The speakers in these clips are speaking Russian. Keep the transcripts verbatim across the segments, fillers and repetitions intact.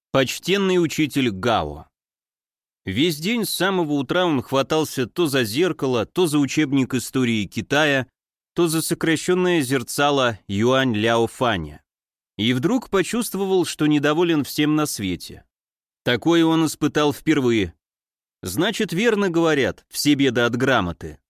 Почтенный учитель Гао. Весь день с самого утра он хватался то за зеркало, то за учебник истории Китая, то за сокращенное зерцало Юань Ляо Фаня. И вдруг почувствовал, что недоволен всем на свете. Такое он испытал впервые. Значит, верно говорят, все беды от грамоты.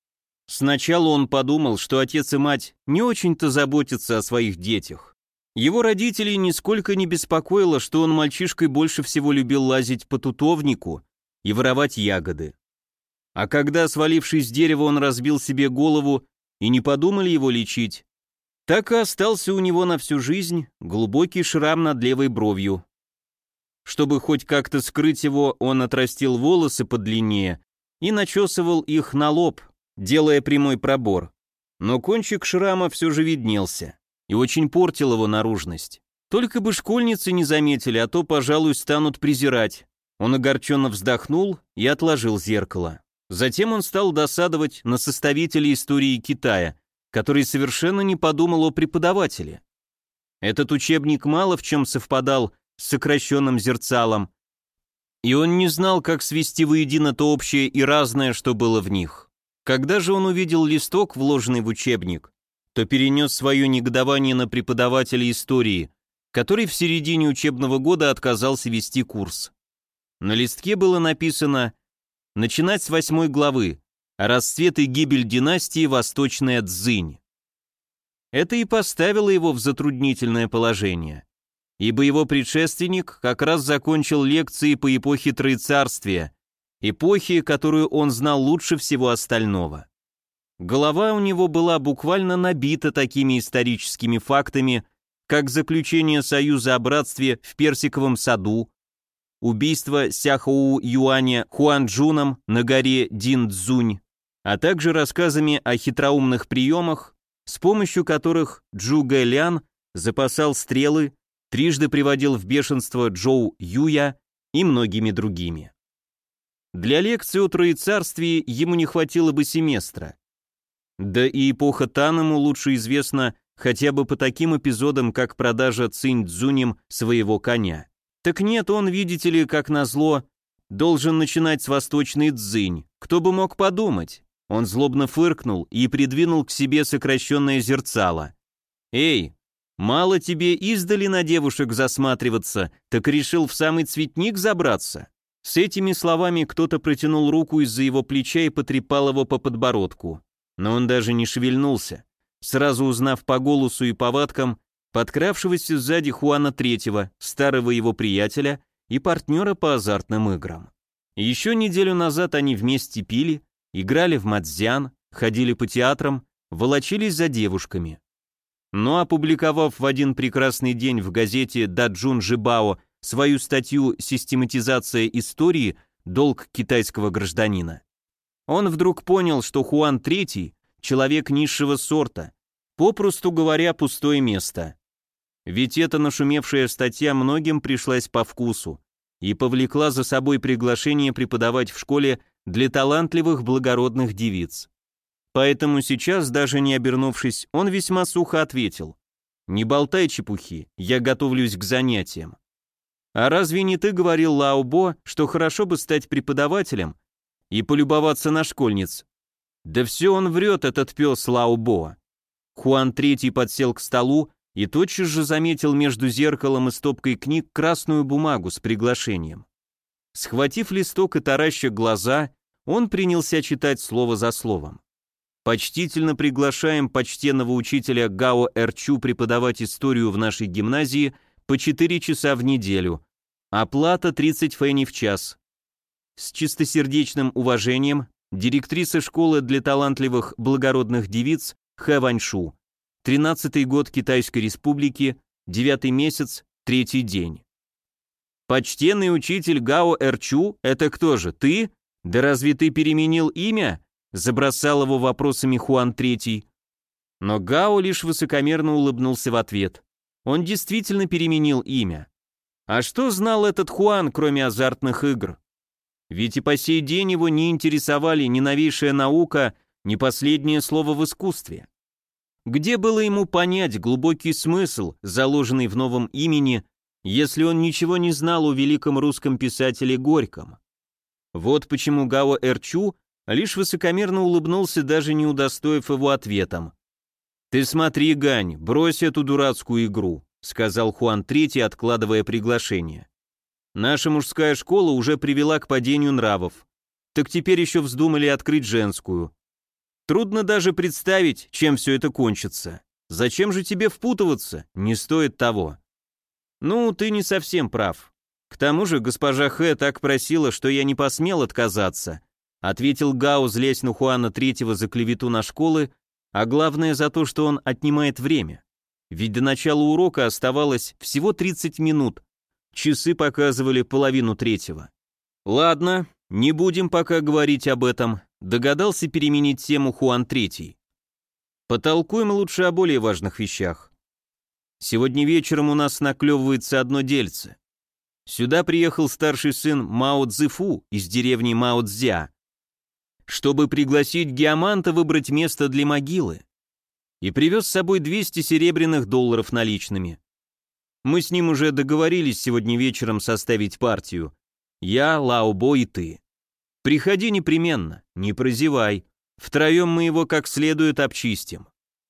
Сначала он подумал, что отец и мать не очень-то заботятся о своих детях. Его родителей нисколько не беспокоило, что он мальчишкой больше всего любил лазить по тутовнику и воровать ягоды. А когда, свалившись с дерева, он разбил себе голову, и не подумали его лечить, так и остался у него на всю жизнь глубокий шрам над левой бровью. Чтобы хоть как-то скрыть его, он отрастил волосы подлиннее и начесывал их на лоб, делая прямой пробор. Но кончик шрама все же виднелся и очень портил его наружность. Только бы школьницы не заметили, а то, пожалуй, станут презирать. Он огорченно вздохнул и отложил зеркало. Затем он стал досадовать на составителя истории Китая, который совершенно не подумал о преподавателе. Этот учебник мало в чем совпадал с сокращенным зерцалом, и он не знал, как свести воедино то общее и разное, что было в них. Когда же он увидел листок, вложенный в учебник, то перенес свое негодование на преподавателя истории, который в середине учебного года отказался вести курс. На листке было написано «Начинать с восьмой главы. Расцвет и гибель династии Восточная Цзинь». Это и поставило его в затруднительное положение, ибо его предшественник как раз закончил лекции по эпохе Троецарствия, эпохи, которую он знал лучше всего остального. Голова у него была буквально набита такими историческими фактами, как заключение союза о братстве в Персиковом саду, убийство Сяхоу Юаня Хуанчжуном на горе Динцзунь, а также рассказами о хитроумных приемах, с помощью которых Чжу Гэлян запасал стрелы, трижды приводил в бешенство Джоу Юя и многими другими. Для лекции о Троецарствии ему не хватило бы семестра. Да и эпоха Тан ему лучше известна хотя бы по таким эпизодам, как продажа Цинь Цзунем своего коня. Так нет, он, видите ли, как назло, должен начинать с восточной Цзинь. Кто бы мог подумать? Он злобно фыркнул и придвинул к себе сокращенное зерцало. «Эй, мало тебе издали на девушек засматриваться, так решил в самый цветник забраться?» С этими словами кто-то протянул руку из-за его плеча и потрепал его по подбородку. Но он даже не шевельнулся, сразу узнав по голосу и повадкам подкравшегося сзади Хуана Третьего, старого его приятеля и партнера по азартным играм. Еще неделю назад они вместе пили, играли в мадзян, ходили по театрам, волочились за девушками. Но опубликовав в один прекрасный день в газете «Даджун Жибао» свою статью «Систематизация истории. Долг китайского гражданина», он вдруг понял, что Хуан Третий – человек низшего сорта, попросту говоря, пустое место. Ведь эта нашумевшая статья многим пришлась по вкусу и повлекла за собой приглашение преподавать в школе для талантливых благородных девиц. Поэтому сейчас, даже не обернувшись, он весьма сухо ответил: «Не болтай чепухи, я готовлюсь к занятиям». «А разве не ты говорил, Лао Бо, что хорошо бы стать преподавателем и полюбоваться на школьниц?» «Да все он врет, этот пес Лао Бо». Хуан Третий подсел к столу и тотчас же заметил между зеркалом и стопкой книг красную бумагу с приглашением. Схватив листок и тараща глаза, он принялся читать слово за словом. «Почтительно приглашаем почтенного учителя Гао Эрчу преподавать историю в нашей гимназии по четыре часа в неделю. Оплата тридцать фэней в час. С чистосердечным уважением, директриса школы для талантливых благородных девиц Хэ Ваньшу. тринадцатый год Китайской Республики, девятый месяц, третий день». «Почтенный учитель Гао Эрчу, это кто же, ты? Да разве ты переменил имя?» Забросал его вопросами Хуан Третий. Но Гао лишь высокомерно улыбнулся в ответ. Он действительно переменил имя. А что знал этот Хуан, кроме азартных игр? Ведь и по сей день его не интересовали ни новейшая наука, ни последнее слово в искусстве. Где было ему понять глубокий смысл, заложенный в новом имени, если он ничего не знал о великом русском писателе Горьком? Вот почему Гао Эрчу лишь высокомерно улыбнулся, даже не удостоив его ответом. «Ты смотри, Гань, брось эту дурацкую игру», сказал Хуан Третий, откладывая приглашение. «Наша мужская школа уже привела к падению нравов. Так теперь еще вздумали открыть женскую. Трудно даже представить, чем все это кончится. Зачем же тебе впутываться? Не стоит того». «Ну, ты не совсем прав. К тому же госпожа Хэ так просила, что я не посмел отказаться», ответил Гао, злясь на Хуана Третьего за клевету на школы, а главное за то, что он отнимает время. Ведь до начала урока оставалось всего тридцать минут. Часы показывали половину третьего. «Ладно, не будем пока говорить об этом», догадался переменить тему Хуан Третий. «Потолкуем лучше о более важных вещах. Сегодня вечером у нас наклевывается одно дельце. Сюда приехал старший сын Мао Цзэфу из деревни Мао Цзя, чтобы пригласить Геоманта выбрать место для могилы, и привез с собой двести серебряных долларов наличными. Мы с ним уже договорились сегодня вечером составить партию. Я, Лао Бо и ты. Приходи непременно, не прозевай. Втроем мы его как следует обчистим».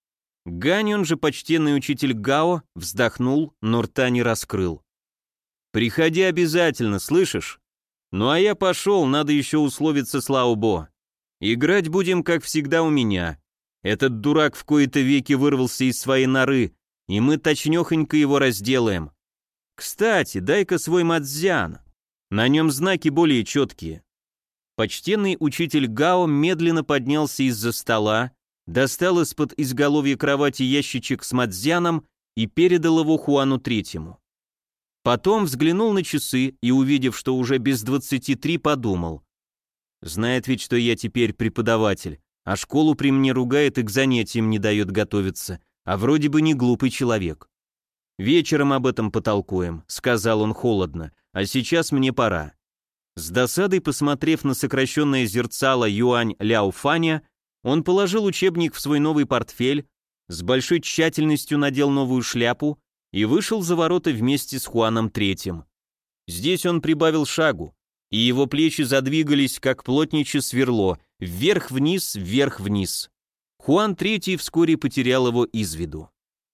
Гань, он же почтенный учитель Гао, вздохнул, но рта не раскрыл. «Приходи обязательно, слышишь? Ну а я пошел, надо еще условиться с Лао Бо. Играть будем, как всегда, у меня. Этот дурак в кои-то веки вырвался из своей норы, и мы точнёхонько его разделаем. Кстати, дай-ка свой мадзян. На нем знаки более четкие». Почтенный учитель Гао медленно поднялся из-за стола, достал из-под изголовья кровати ящичек с мадзяном и передал его Хуану Третьему. Потом взглянул на часы и, увидев, что уже без двадцати три, подумал. Знает ведь, что я теперь преподаватель, а школу при мне ругает и к занятиям не дает готовиться, а вроде бы не глупый человек. «Вечером об этом потолкуем», — сказал он холодно, — «а сейчас мне пора». С досадой посмотрев на сокращенное зерцало Юань Ляо Фаня, он положил учебник в свой новый портфель, с большой тщательностью надел новую шляпу и вышел за ворота вместе с Хуаном Третьим. Здесь он прибавил шагу, и его плечи задвигались, как плотничье сверло, вверх-вниз, вверх-вниз. Хуан Третий вскоре потерял его из виду.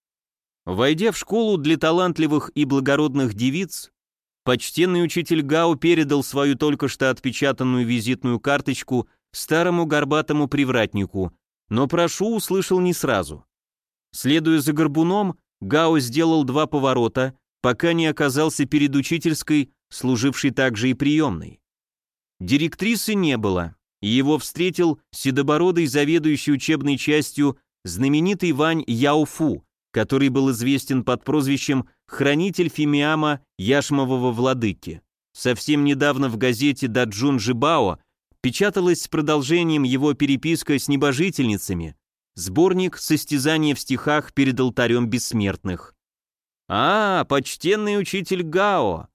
Войдя в школу для талантливых и благородных девиц, почтенный учитель Гао передал свою только что отпечатанную визитную карточку старому горбатому привратнику, но «прошу» услышал не сразу. Следуя за горбуном, Гао сделал два поворота, пока не оказался перед учительской, служившей также и приемной. Директрисы не было, и его встретил седобородый заведующий учебной частью знаменитый Вань Яофу, который был известен под прозвищем «Хранитель фимиама Яшмового владыки». Совсем недавно в газете «Даджун Жибао» печаталась с продолжением его переписка с небожительницами, сборник «Состязания в стихах перед алтарем бессмертных». «А, почтенный учитель Гао!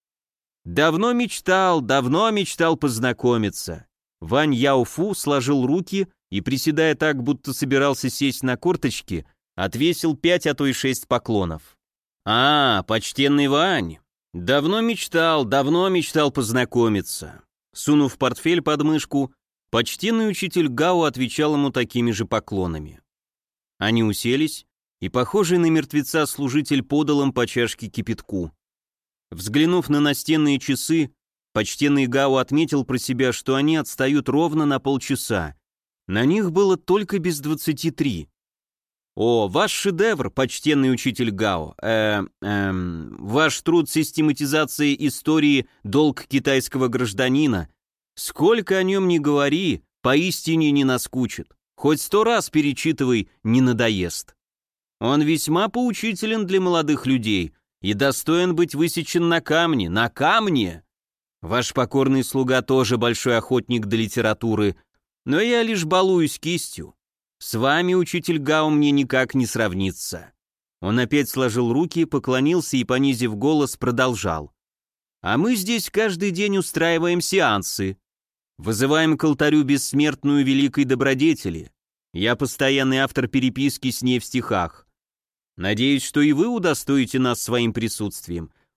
Давно мечтал, давно мечтал познакомиться». Вань Яофу сложил руки и, приседая так, будто собирался сесть на корточки, отвесил пять, а то и шесть поклонов. «А, почтенный Вань! Давно мечтал, давно мечтал познакомиться». Сунув портфель под мышку, почтенный учитель Гао отвечал ему такими же поклонами. Они уселись, и похожий на мертвеца служитель подал им по чашке кипятку. Взглянув на настенные часы, почтенный Гао отметил про себя, что они отстают ровно на полчаса. На них было только без двадцати три. «О, ваш шедевр, почтенный учитель Гао, э, э, ваш труд систематизации истории «Долг китайского гражданина», сколько о нем ни говори, поистине не наскучит, хоть сто раз перечитывай, не надоест. Он весьма поучителен для молодых людей и достоин быть высечен на камне, на камне. Ваш покорный слуга тоже большой охотник до литературы, но я лишь балуюсь кистью. С вами, учитель Гао, мне никак не сравнится». Он опять сложил руки, поклонился и, понизив голос, продолжал. «А мы здесь каждый день устраиваем сеансы. Вызываем к алтарю бессмертную великой добродетели. Я постоянный автор переписки с ней в стихах. Надеюсь, что и вы удостоите нас своим присутствием.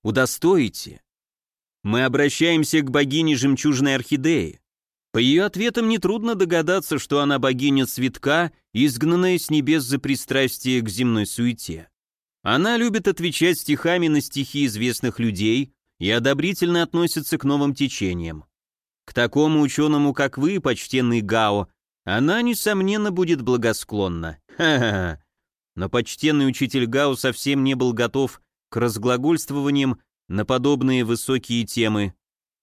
удостоите?» Мы обращаемся к богине жемчужной орхидеи. По ее ответам нетрудно догадаться, что она богиня цветка, изгнанная с небес за пристрастие к земной суете. Она любит отвечать стихами на стихи известных людей и одобрительно относится к новым течениям. К такому ученому, как вы, почтенный Гао, она, несомненно, будет благосклонна. Ха-ха-ха. Но почтенный учитель Гао совсем не был готов к разглагольствованиям на подобные высокие темы.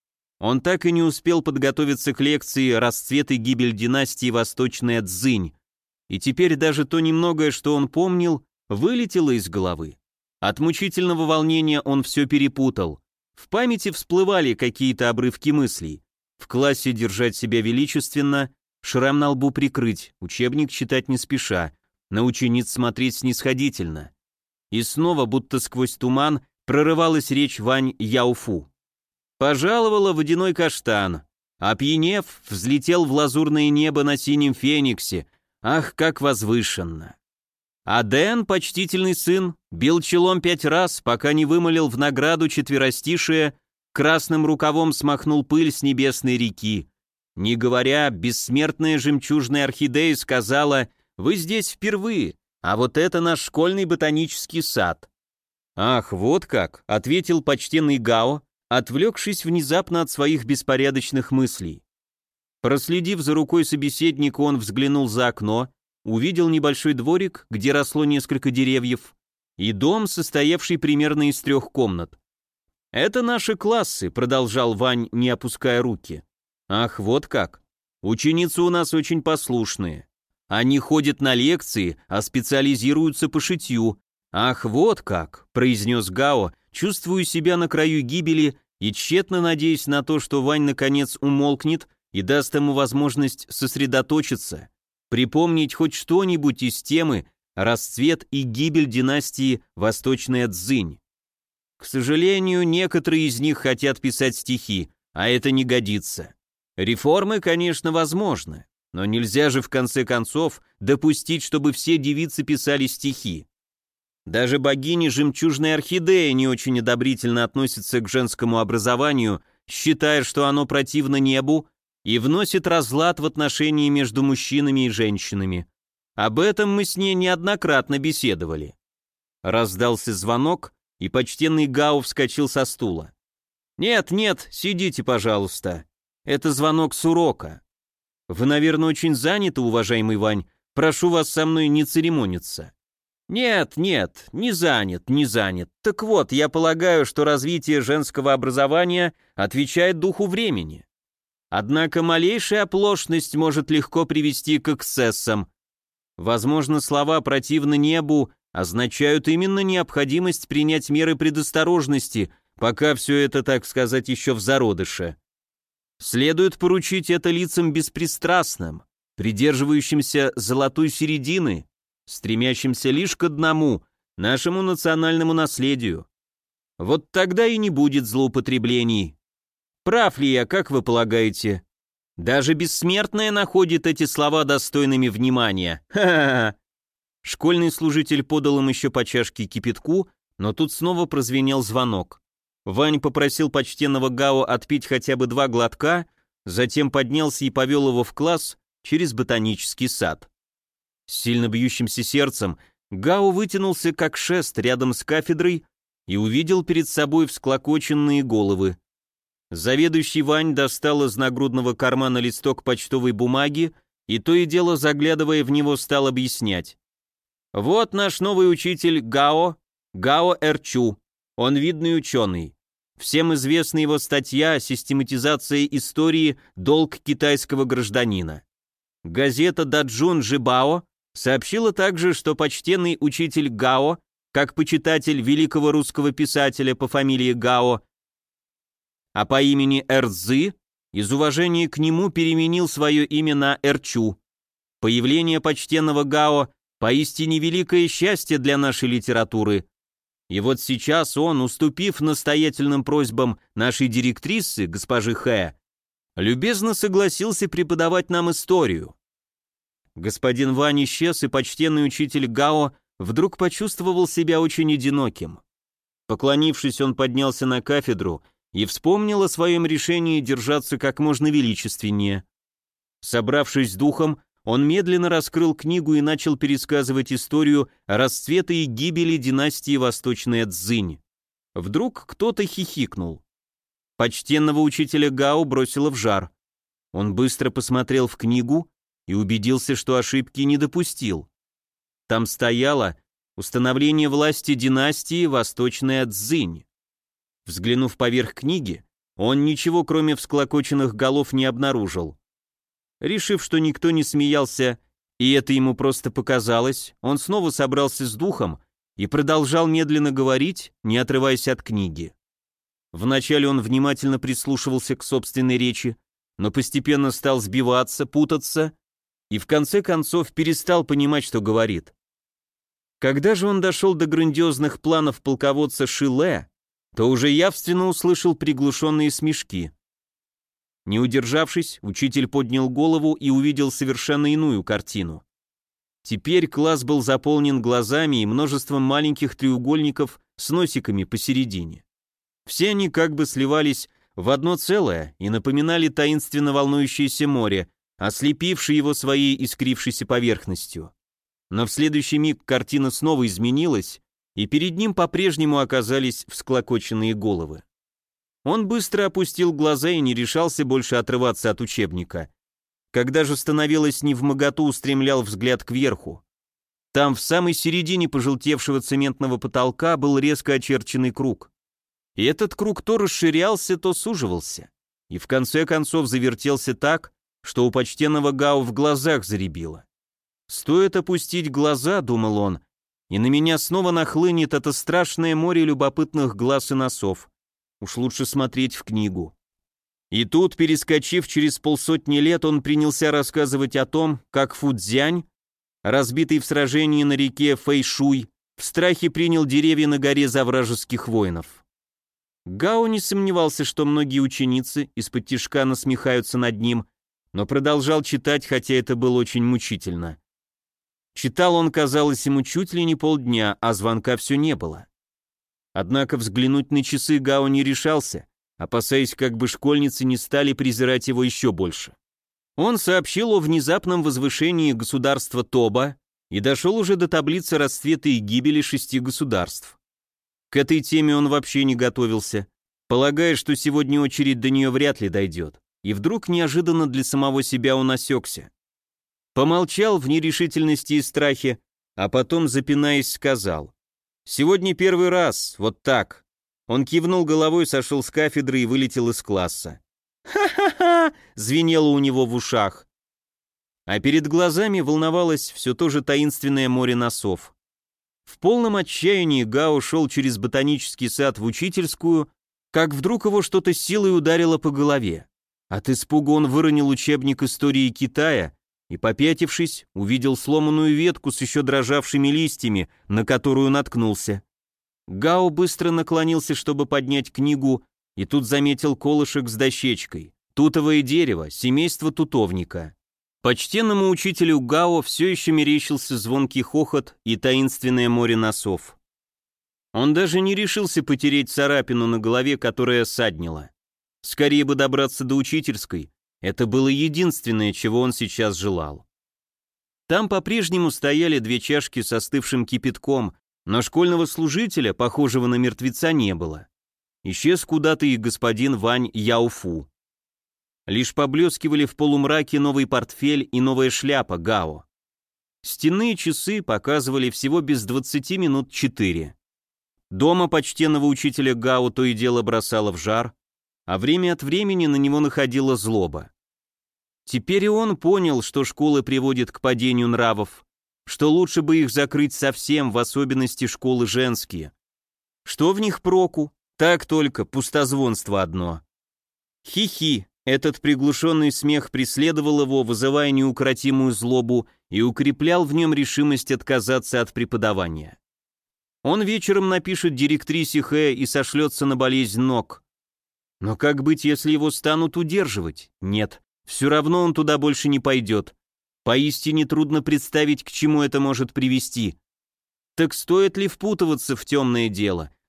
Он так и не успел подготовиться к лекции «Расцвет и гибель династии Восточная Цзинь», и теперь даже то немногое, что он помнил, вылетело из головы. От мучительного волнения он все перепутал. В памяти всплывали какие-то обрывки мыслей. В классе держать себя величественно, шрам на лбу прикрыть, учебник читать не спеша, на учениц смотреть снисходительно. И снова, будто сквозь туман, прорывалась речь Вань Яофу. Пожаловала водяной каштан. Опьянев, взлетел в лазурное небо на синем фениксе. Ах, как возвышенно! А Дэн, почтительный сын, бил челом пять раз, пока не вымолил в награду четверостишие, красным рукавом смахнул пыль с небесной реки. Не говоря, бессмертная жемчужная орхидея сказала: «Вы здесь впервые, а вот это наш школьный ботанический сад». «Ах, вот как», — ответил почтенный Гао, отвлекшись внезапно от своих беспорядочных мыслей. Проследив за рукой собеседника, он взглянул за окно, увидел небольшой дворик, где росло несколько деревьев, и дом, состоявший примерно из трех комнат. «Это наши классы», — продолжал Вань, не опуская руки. «Ах, вот как. Ученицы у нас очень послушные. Они ходят на лекции, а специализируются по шитью. Ах, вот как», — произнес Гао, чувствуя себя на краю гибели и тщетно надеясь на то, что Вань наконец умолкнет и даст ему возможность сосредоточиться, припомнить хоть что-нибудь из темы «Расцвет и гибель династии Восточная Цзинь». К сожалению, некоторые из них хотят писать стихи, а это не годится. Реформы, конечно, возможны, но нельзя же в конце концов допустить, чтобы все девицы писали стихи. Даже богиня жемчужной орхидеи не очень одобрительно относится к женскому образованию, считая, что оно противно небу и вносит разлад в отношения между мужчинами и женщинами. Об этом мы с ней неоднократно беседовали. Раздался звонок, и почтенный Гао вскочил со стула. «Нет, нет, сидите, пожалуйста. Это звонок с урока. Вы, наверное, очень заняты, уважаемый Вань. Прошу вас со мной не церемониться». «Нет, нет, не занят, не занят. Так вот, я полагаю, что развитие женского образования отвечает духу времени. Однако малейшая оплошность может легко привести к эксцессам. Возможно, слова «противно небу» означают именно необходимость принять меры предосторожности, пока все это, так сказать, еще в зародыше. Следует поручить это лицам беспристрастным, придерживающимся золотой середины, стремящимся лишь к одному, нашему национальному наследию. Вот тогда и не будет злоупотреблений. Прав ли я, как вы полагаете? Даже бессмертная находит эти слова достойными внимания. Ха-ха-ха. Школьный служитель подал им еще по чашке кипятку, но тут снова прозвенел звонок. Вань попросил почтенного Гао отпить хотя бы два глотка, затем поднялся и повел его в класс через ботанический сад. С сильно бьющимся сердцем Гао вытянулся как шест рядом с кафедрой и увидел перед собой всклокоченные головы. Заведующий Вань достал из нагрудного кармана листок почтовой бумаги и то и дело, заглядывая в него, стал объяснять. «Вот наш новый учитель Гао, Гао Эрчу. Он видный ученый. Всем известна его статья «Систематизация истории. Долг китайского гражданина». Газета «Даджун Жибао» сообщила также, что почтенный учитель Гао, как почитатель великого русского писателя по фамилии Гао, а по имени Эрцзы, из уважения к нему переменил свое имя на Эрчу. Появление почтенного Гао поистине великое счастье для нашей литературы. И вот сейчас он, уступив настоятельным просьбам нашей директрисы, госпожи Хэ, любезно согласился преподавать нам историю. Господин Вань исчез, и почтенный учитель Гао вдруг почувствовал себя очень одиноким. Поклонившись, он поднялся на кафедру и вспомнил о своем решении держаться как можно величественнее. Собравшись с духом, он медленно раскрыл книгу и начал пересказывать историю расцвета и гибели династии Восточная Цзинь. Вдруг кто-то хихикнул. Почтенного учителя Гао бросило в жар. Он быстро посмотрел в книгу и убедился, что ошибки не допустил. Там стояло «Установление власти династии Восточная Цзинь». Взглянув поверх книги, он ничего, кроме всклокоченных голов, не обнаружил. Решив, что никто не смеялся, и это ему просто показалось, он снова собрался с духом и продолжал медленно говорить, не отрываясь от книги. Вначале он внимательно прислушивался к собственной речи, но постепенно стал сбиваться, путаться и в конце концов перестал понимать, что говорит. Когда же он дошел до грандиозных планов полководца Шиле, то уже явственно услышал приглушенные смешки. Не удержавшись, учитель поднял голову и увидел совершенно иную картину. Теперь класс был заполнен глазами и множеством маленьких треугольников с носиками посередине. Все они как бы сливались в одно целое и напоминали таинственно волнующееся море, ослепившее его своей искрившейся поверхностью. Но в следующий миг картина снова изменилась, и перед ним по-прежнему оказались всклокоченные головы. Он быстро опустил глаза и не решался больше отрываться от учебника. Когда же становилось невмоготу, устремлял взгляд кверху. Там, в самой середине пожелтевшего цементного потолка, был резко очерченный круг. И этот круг то расширялся, то суживался. И в конце концов завертелся так, что у почтенного Гао в глазах заребило. «Стоит опустить глаза», — думал он, — «и на меня снова нахлынет это страшное море любопытных глаз и носов. Уж лучше смотреть в книгу». И тут, перескочив через полсотни лет, он принялся рассказывать о том, как Фудзянь, разбитый в сражении на реке Фэйшуй, в страхе принял деревья на горе за вражеских воинов. Гао не сомневался, что многие ученицы из-под тишка насмехаются над ним, но продолжал читать, хотя это было очень мучительно. Читал он, казалось, ему чуть ли не полдня, а звонка все не было. Однако взглянуть на часы Гао не решался, опасаясь, как бы школьницы не стали презирать его еще больше. Он сообщил о внезапном возвышении государства Тоба и дошел уже до таблицы расцвета и гибели шести государств. К этой теме он вообще не готовился, полагая, что сегодня очередь до нее вряд ли дойдет, и вдруг неожиданно для самого себя он осекся. Помолчал в нерешительности и страхе, а потом, запинаясь, сказал: «Сегодня первый раз, вот так». Он кивнул головой, сошел с кафедры и вылетел из класса. «Ха-ха-ха!» — звенело у него в ушах. А перед глазами волновалось все то же таинственное море носов. В полном отчаянии Гао шел через ботанический сад в учительскую, как вдруг его что-то силой ударило по голове. От испуга он выронил учебник истории Китая и, попятившись, увидел сломанную ветку с еще дрожавшими листьями, на которую наткнулся. Гао быстро наклонился, чтобы поднять книгу, и тут заметил колышек с дощечкой. Тутовое дерево, семейство тутовника. Почтенному учителю Гао все еще мерещился звонкий хохот и таинственное море носов. Он даже не решился потереть царапину на голове, которая саднила. Скорее бы добраться до учительской, это было единственное, чего он сейчас желал. Там по-прежнему стояли две чашки с остывшим кипятком, но школьного служителя, похожего на мертвеца, не было. Исчез куда-то и господин Вань Яофу. Лишь поблескивали в полумраке новый портфель и новая шляпа Гао. Стенные часы показывали всего без двадцати минут четыре. Дома почтенного учителя Гао то и дело бросало в жар, а время от времени на него находила злоба. Теперь и он понял, что школы приводят к падению нравов, что лучше бы их закрыть совсем, в особенности школы женские. Что в них проку? Так только пустозвонство одно. Хи-хи. Этот приглушенный смех преследовал его, вызывая неукротимую злобу, и укреплял в нем решимость отказаться от преподавания. Он вечером напишет директрисе Хэ и сошлется на болезнь ног. Но как быть, если его станут удерживать? Нет, все равно он туда больше не пойдет. Поистине трудно представить, к чему это может привести. Так стоит ли впутываться в темное дело?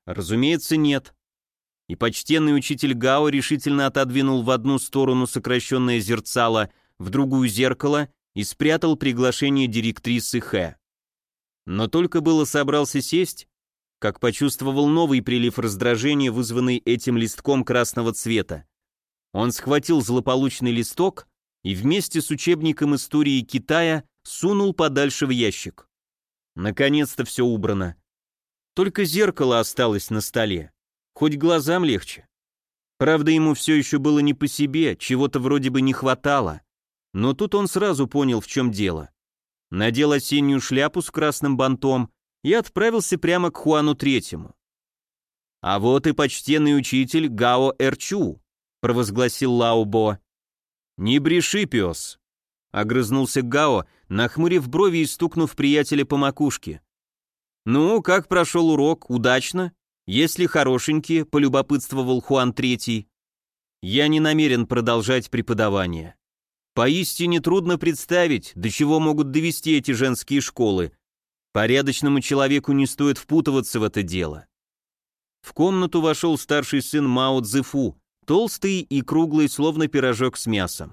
Разумеется, нет. И почтенный учитель Гао решительно отодвинул в одну сторону сокращенное зерцало, в другую зеркало и спрятал приглашение директрисы Хэ. Но только было собрался сесть, как почувствовал новый прилив раздражения, вызванный этим листком красного цвета. Он схватил злополучный листок и вместе с учебником истории Китая сунул подальше в ящик. Наконец-то все убрано. Только зеркало осталось на столе. Хоть глазам легче. Правда, ему все еще было не по себе, чего-то вроде бы не хватало. Но тут он сразу понял, в чем дело. Надел осеннюю шляпу с красным бантом и отправился прямо к Хуану Третьему. «А вот и почтенный учитель Гао Эрчу», — провозгласил Лао Бо. «Не бреши, пес», — огрызнулся Гао, нахмурив брови и стукнув приятеля по макушке. «Ну, как прошел урок? Удачно? Если хорошенький», — полюбопытствовал Хуан Третий. «Я не намерен продолжать преподавание. Поистине трудно представить, до чего могут довести эти женские школы. Порядочному человеку не стоит впутываться в это дело». В комнату вошел старший сын Мао Цзэфу, толстый и круглый, словно пирожок с мясом.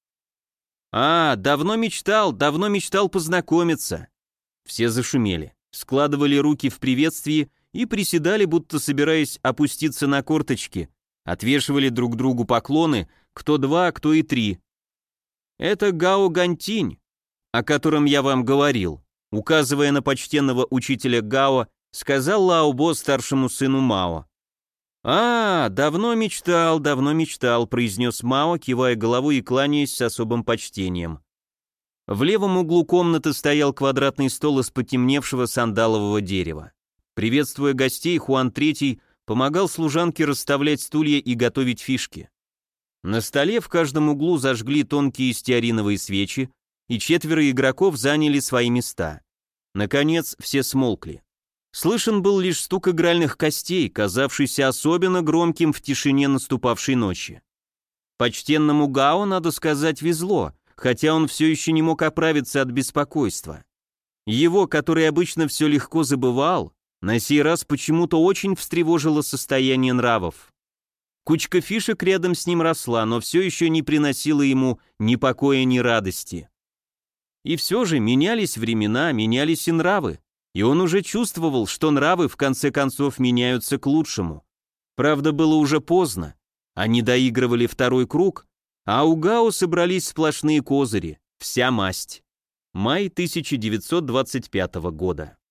«А, давно мечтал, давно мечтал познакомиться». Все зашумели, складывали руки в приветствии и приседали, будто собираясь опуститься на корточки, отвешивали друг другу поклоны, кто два, кто и три. «Это Гао Гантинь, о котором я вам говорил», указывая на почтенного учителя Гао, сказал Лао Бо старшему сыну Мао. «А, давно мечтал, давно мечтал», произнес Мао, кивая головой и кланяясь с особым почтением. В левом углу комнаты стоял квадратный стол из потемневшего сандалового дерева. Приветствуя гостей, Хуан Третий помогал служанке расставлять стулья и готовить фишки. На столе в каждом углу зажгли тонкие стеариновые свечи, и четверо игроков заняли свои места. Наконец, все смолкли. Слышен был лишь стук игральных костей, казавшийся особенно громким в тишине наступавшей ночи. Почтенному Гао, надо сказать, везло, хотя он все еще не мог оправиться от беспокойства. Его, который обычно все легко забывал, на сей раз почему-то очень встревожило состояние нравов. Кучка фишек рядом с ним росла, но все еще не приносила ему ни покоя, ни радости. И все же менялись времена, менялись и нравы, и он уже чувствовал, что нравы в конце концов меняются к лучшему. Правда, было уже поздно, они доигрывали второй круг, а у Гао собрались сплошные козыри, вся масть. Май тысяча девятьсот двадцать пятого года.